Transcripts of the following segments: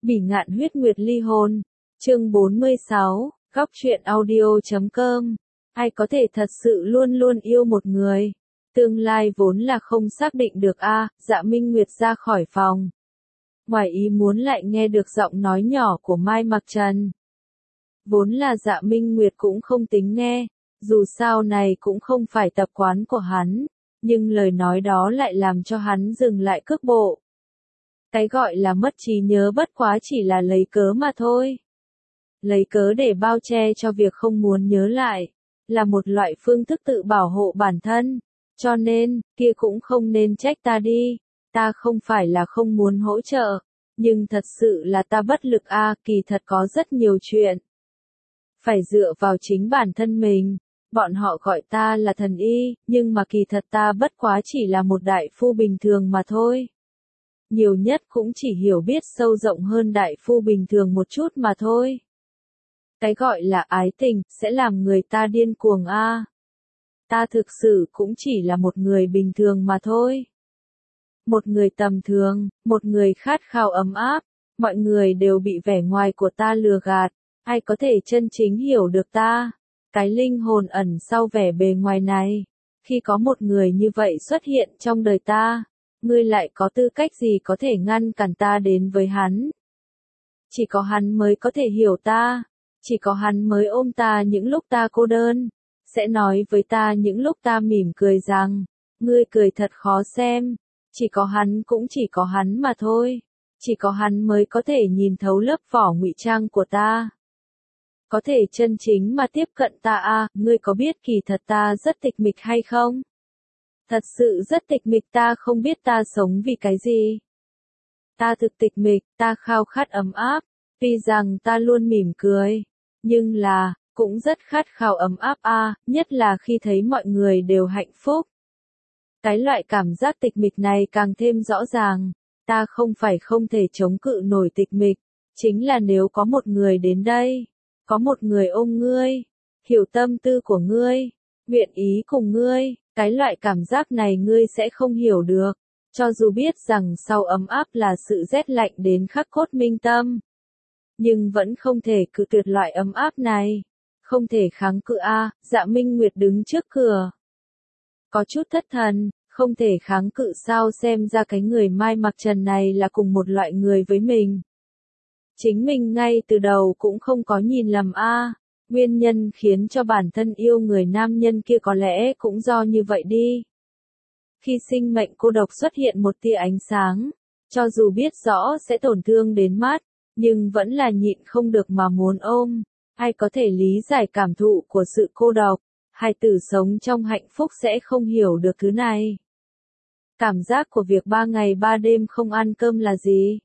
Bỉ ngạn huyết nguyệt ly hôn. Chương 46, góc truyện audio.com. Ai có thể thật sự luôn luôn yêu một người? Tương lai vốn là không xác định được a. Dạ Minh Nguyệt ra khỏi phòng. Ngoài ý muốn lại nghe được giọng nói nhỏ của Mai Mặc Trần. Vốn là Dạ Minh Nguyệt cũng không tính nghe, dù sao này cũng không phải tập quán của hắn, nhưng lời nói đó lại làm cho hắn dừng lại cước bộ. Cái gọi là mất trí nhớ bất quá chỉ là lấy cớ mà thôi. Lấy cớ để bao che cho việc không muốn nhớ lại, là một loại phương thức tự bảo hộ bản thân, cho nên, kia cũng không nên trách ta đi, ta không phải là không muốn hỗ trợ, nhưng thật sự là ta bất lực a. Kỳ thật có rất nhiều chuyện phải dựa vào chính bản thân mình. Bọn họ gọi ta là thần y, nhưng mà kỳ thật ta bất quá chỉ là một đại phu bình thường mà thôi. Nhiều nhất cũng chỉ hiểu biết sâu rộng hơn đại phu bình thường một chút mà thôi. Cái gọi là ái tình, sẽ làm người ta điên cuồng a. Ta thực sự cũng chỉ là một người bình thường mà thôi. Một người tầm thường, một người khát khao ấm áp, mọi người đều bị vẻ ngoài của ta lừa gạt, ai có thể chân chính hiểu được ta, cái linh hồn ẩn sau vẻ bề ngoài này. Khi có một người như vậy xuất hiện trong đời ta, ngươi lại có tư cách gì có thể ngăn cản ta đến với hắn? Chỉ có hắn mới có thể hiểu ta, chỉ có hắn mới ôm ta những lúc ta cô đơn, sẽ nói với ta những lúc ta mỉm cười rằng, ngươi cười thật khó xem, chỉ có hắn cũng chỉ có hắn mà thôi, chỉ có hắn mới có thể nhìn thấu lớp vỏ ngụy trang của ta. Có thể chân chính mà tiếp cận ta a. Ngươi có biết kỳ thật ta rất tịch mịch hay không? Thật sự rất tịch mịch, ta không biết ta sống vì cái gì. Ta thực tịch mịch, ta khao khát ấm áp, tuy rằng ta luôn mỉm cười, nhưng là, cũng rất khát khao ấm áp a, nhất là khi thấy mọi người đều hạnh phúc. Cái loại cảm giác tịch mịch này càng thêm rõ ràng, ta không phải không thể chống cự nổi tịch mịch, chính là nếu có một người đến đây, có một người ôm ngươi, hiểu tâm tư của ngươi, nguyện ý cùng ngươi, cái loại cảm giác này ngươi sẽ không hiểu được, cho dù biết rằng sau ấm áp là sự rét lạnh đến khắc cốt minh tâm. Nhưng vẫn không thể cự tuyệt loại ấm áp này, không thể kháng cự a. Dạ Minh Nguyệt đứng trước cửa, có chút thất thần, không thể kháng cự sao, xem ra cái người Mai Mặc Trần này là cùng một loại người với mình. Chính mình ngay từ đầu cũng không có nhìn lầm a. Nguyên nhân khiến cho bản thân yêu người nam nhân kia có lẽ cũng do như vậy đi. Khi sinh mệnh cô độc xuất hiện một tia ánh sáng, cho dù biết rõ sẽ tổn thương đến mắt, nhưng vẫn là nhịn không được mà muốn ôm. Ai có thể lý giải cảm thụ của sự cô độc, hài tử sống trong hạnh phúc sẽ không hiểu được thứ này. Cảm giác của việc 3 ngày 3 đêm không ăn cơm là gì?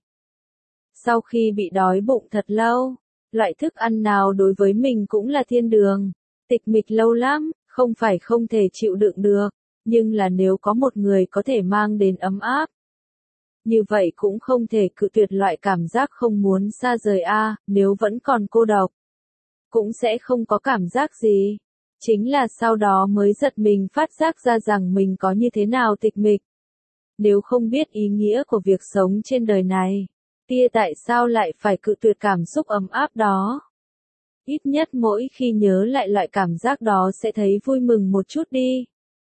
Sau khi bị đói bụng thật lâu, loại thức ăn nào đối với mình cũng là thiên đường. Tịch mịch lâu lắm, không phải không thể chịu đựng được, nhưng là nếu có một người có thể mang đến ấm áp, như vậy cũng không thể cự tuyệt loại cảm giác không muốn xa rời a. Nếu vẫn còn cô độc, cũng sẽ không có cảm giác gì. Chính là sau đó mới giật mình phát giác ra rằng mình có như thế nào tịch mịch. Nếu không biết ý nghĩa của việc sống trên đời này, kia tại sao lại phải cự tuyệt cảm xúc ấm áp đó? Ít nhất mỗi khi nhớ lại loại cảm giác đó sẽ thấy vui mừng một chút đi.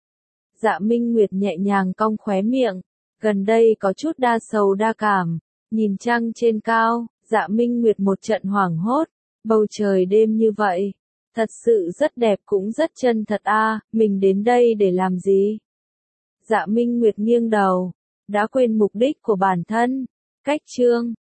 Dạ Minh Nguyệt nhẹ nhàng cong khóe miệng, gần đây có chút đa sầu đa cảm, nhìn trăng trên cao, Dạ Minh Nguyệt một trận hoảng hốt, bầu trời đêm như vậy, thật sự rất đẹp cũng rất chân thật a. Mình đến đây để làm gì? Dạ Minh Nguyệt nghiêng đầu, đã quên mục đích của bản thân. Cách chương